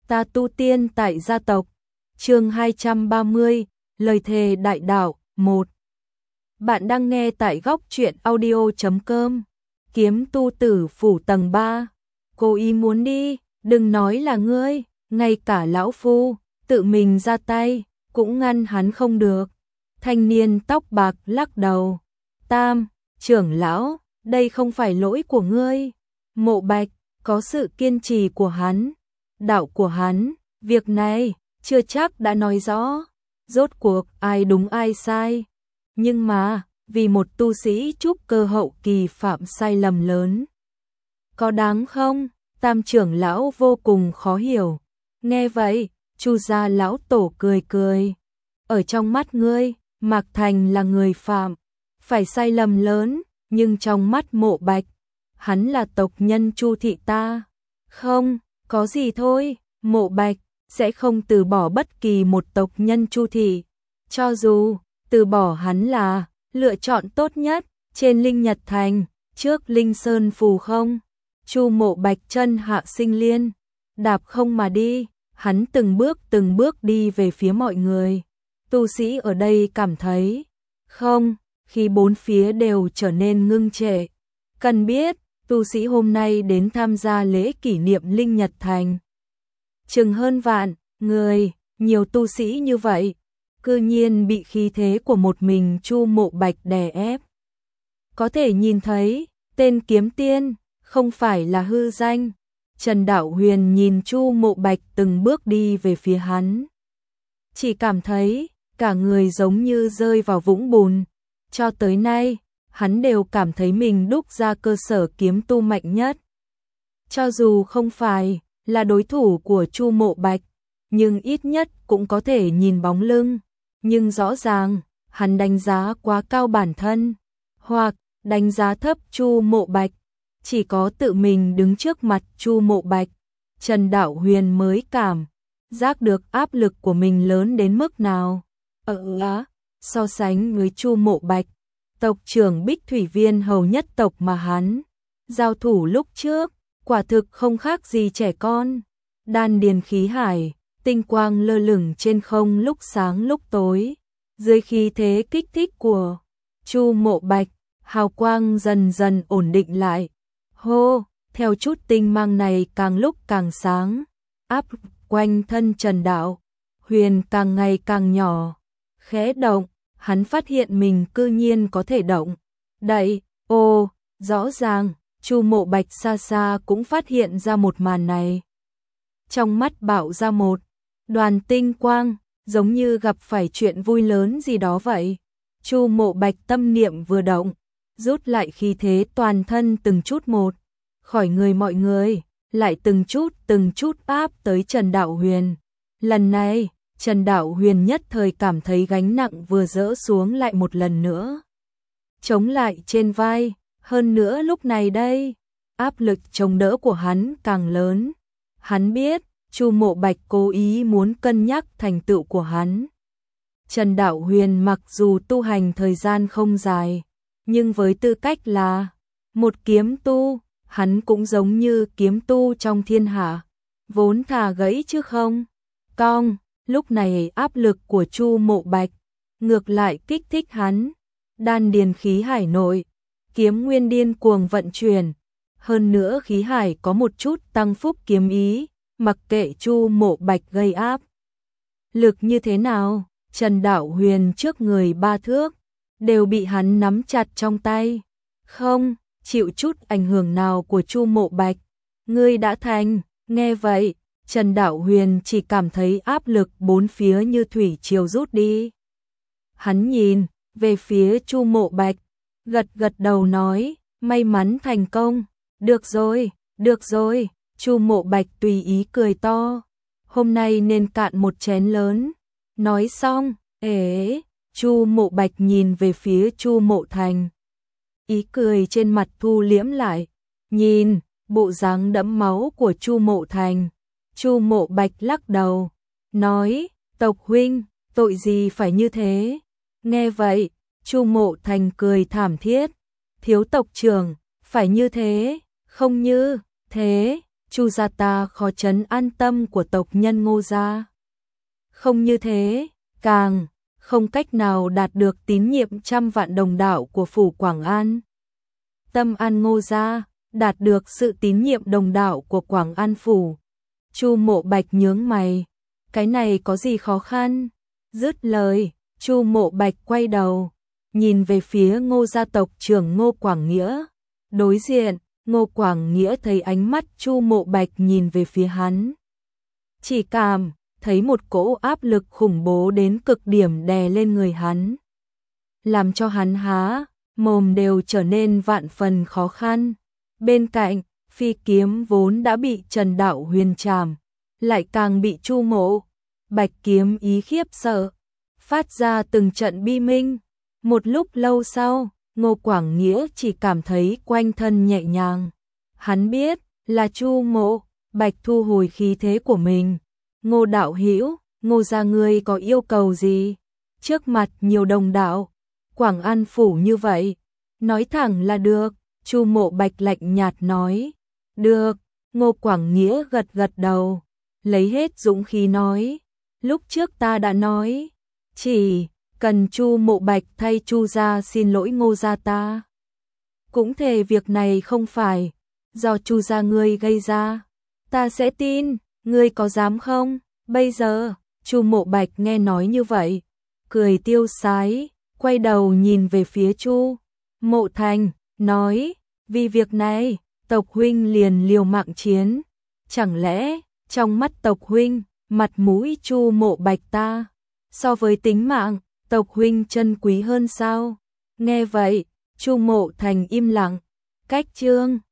Ta tu tiên tại gia tộc. Chương 230, lời thề đại đạo 1. Bạn đang nghe tại góc truyện audio.com. Kiếm tu tử phủ tầng 3. Cô ý muốn đi, đừng nói là ngươi, ngay cả lão phu tự mình ra tay cũng ngăn hắn không được. Thanh niên tóc bạc lắc đầu. Tam, trưởng lão, đây không phải lỗi của ngươi. Mộ Bạch có sự kiên trì của hắn, đạo của hắn, việc này chưa chắc đã nói rõ rốt cuộc ai đúng ai sai. Nhưng mà, vì một tu sĩ trúc cơ hậu kỳ phạm sai lầm lớn, có đáng không? Tam trưởng lão vô cùng khó hiểu. Nghe vậy, Chu gia lão tổ cười cười. Ở trong mắt ngươi, Mạc Thành là người phạm phải sai lầm lớn, nhưng trong mắt Mộ Bạch, hắn là tộc nhân Chu thị ta. Không, có gì thôi, Mộ Bạch sẽ không từ bỏ bất kỳ một tộc nhân Chu thị. Cho dù từ bỏ hắn là lựa chọn tốt nhất trên Linh Nhật Thành, trước Linh Sơn Phù không. Chu Mộ Bạch chân hạ sinh liên, đạp không mà đi, hắn từng bước đi về phía mọi người. Tu sĩ ở đây cảm thấy, không, khi bốn phía đều trở nên ngưng trệ. Cần biết, tu sĩ hôm nay đến tham gia lễ kỷ niệm Linh Nhật Thành chừng hơn vạn người, nhiều tu sĩ như vậy, cư nhiên bị khí thế của một mình Chu Mộ Bạch đè ép. Có thể nhìn thấy, tên kiếm tiên không phải là hư danh. Trần Đạo Huyền nhìn Chu Mộ Bạch từng bước đi về phía hắn, chỉ cảm thấy cả người giống như rơi vào vũng bùn. Cho tới nay, hắn đều cảm thấy mình đúc ra cơ sở kiếm tu mạnh nhất. Cho dù không phải là đối thủ của Chu Mộ Bạch, nhưng ít nhất cũng có thể nhìn bóng lưng. Nhưng rõ ràng, hắn đánh giá quá cao bản thân, hoặc đánh giá thấp Chu Mộ Bạch. Chỉ có tự mình đứng trước mặt Chu Mộ Bạch, Trần Đạo Huyền mới cảm giác được áp lực của mình lớn đến mức nào. So sánh với Chu Mộ Bạch, tộc trưởng Bích Thủy Viên hầu nhất tộc mà hắn giao thủ lúc trước, quả thực không khác gì trẻ con. Đan điền khí hải, tinh quang lơ lửng trên không lúc sáng lúc tối. Dưới khí thế kích thích của Chu Mộ Bạch, hào quang dần dần ổn định lại. Hô, theo chút tinh mang này càng lúc càng sáng, áp quanh thân Trần Đạo Huyền càng ngày càng nhỏ. Khẽ động, hắn phát hiện mình cư nhiên có thể động đậy. Rõ ràng, Chu Mộ Bạch xa xa cũng phát hiện ra một màn này. Trong mắt bạo ra một đoàn tinh quang, giống như gặp phải chuyện vui lớn gì đó vậy. Chu Mộ Bạch tâm niệm vừa động, rút lại khí thế toàn thân từng chút một, khỏi người mọi người, lại từng chút áp tới Trần Đạo Huyền. Lần này, Trần Đạo Huyền nhất thời cảm thấy gánh nặng vừa dỡ xuống lại một lần nữa chống lại trên vai. Hơn nữa lúc này đây, áp lực chống đỡ của hắn càng lớn. Hắn biết, Chu Mộ Bạch cố ý muốn cân nhắc thành tựu của hắn. Trần Đạo Huyền mặc dù tu hành thời gian không dài, nhưng với tư cách là một kiếm tu, hắn cũng giống như kiếm tu trong thiên hạ, vốn thà gãy chứ không cong. Lúc này áp lực của Chu Mộ Bạch ngược lại kích thích hắn. Đan điền khí hải nội, kiếm nguyên điên cuồng vận chuyển. Hơn nữa khí hải có một chút tăng phúc kiếm ý, mặc kệ Chu Mộ Bạch gây áp lực như thế nào, Trần Đạo Huyền trước người 3 thước đều bị hắn nắm chặt trong tay, không chịu chút ảnh hưởng nào của Chu Mộ Bạch. Ngươi đã thành. Nghe vậy, Trần Đạo Huyền chỉ cảm thấy áp lực bốn phía như thủy triều rút đi. Hắn nhìn về phía Chu Mộ Bạch, gật đầu nói, may mắn thành công. Được rồi, Chu Mộ Bạch tùy ý cười to. Hôm nay nên cạn một chén lớn. Nói xong, Chu Mộ Bạch nhìn về phía Chu Mộ Thành. Ý cười trên mặt thu liễm lại, nhìn bộ dáng đẫm máu của Chu Mộ Thành. Chu Mộ Bạch lắc đầu, nói, tộc huynh, tội gì phải như thế. Nghe vậy, Chu Mộ Thành cười thảm thiết, thiếu tộc trưởng, phải như thế, không như thế, Chu gia ta khó trấn an tâm của tộc nhân Ngô gia. Không như thế, càng không cách nào đạt được tín nhiệm trăm vạn đồng đạo của phủ Quảng An. Tâm An Ngô gia đạt được sự tín nhiệm đồng đạo của Quảng An phủ. Chu Mộ Bạch nhướng mày, cái này có gì khó khăn? Dứt lời, Chu Mộ Bạch quay đầu, nhìn về phía Ngô gia tộc trưởng Ngô Quảng Nghĩa. Đối diện, Ngô Quảng Nghĩa thấy ánh mắt Chu Mộ Bạch nhìn về phía hắn. Chỉ cảm thấy một cỗ áp lực khủng bố đến cực điểm đè lên người hắn, làm cho hắn há mồm đều trở nên vạn phần khó khăn. Bên cạnh, phi kiếm vốn đã bị Trần Đạo Huyền chạm, lại càng bị Chu Mộ Bạch kiếm ý khiếp sợ, phát ra từng trận bi minh. Một lúc lâu sau, Ngô Quảng Nghĩa chỉ cảm thấy quanh thân nhẹ nhàng. Hắn biết là Chu Mộ Bạch thu hồi khí thế của mình. Ngô đạo hữu, Ngô gia ngươi có yêu cầu gì? Trước mặt nhiều đồng đạo, Quảng An phủ như vậy, nói thẳng là được. Chu Mộ Bạch lạnh nhạt nói. Được. Ngô Quảng Nghĩa gật gật đầu, lấy hết dũng khí nói. Lúc trước ta đã nói, chỉ cần Chu Mộ Bạch thay Chu gia xin lỗi Ngô gia ta. Cũng thề việc này không phải do Chu gia ngươi gây ra, ta sẽ tin. Ngươi có dám không? Bây giờ, Chu Mộ Bạch nghe nói như vậy, cười tiêu sái, quay đầu nhìn về phía Chu Mộ Thành, nói, vì việc này, tộc huynh liền liều mạng chiến. Chẳng lẽ, trong mắt tộc huynh, mặt mũi Chu Mộ Bạch ta, so với tính mạng, tộc huynh chân quý hơn sao? Nghe vậy, Chu Mộ Thành im lặng, cách chương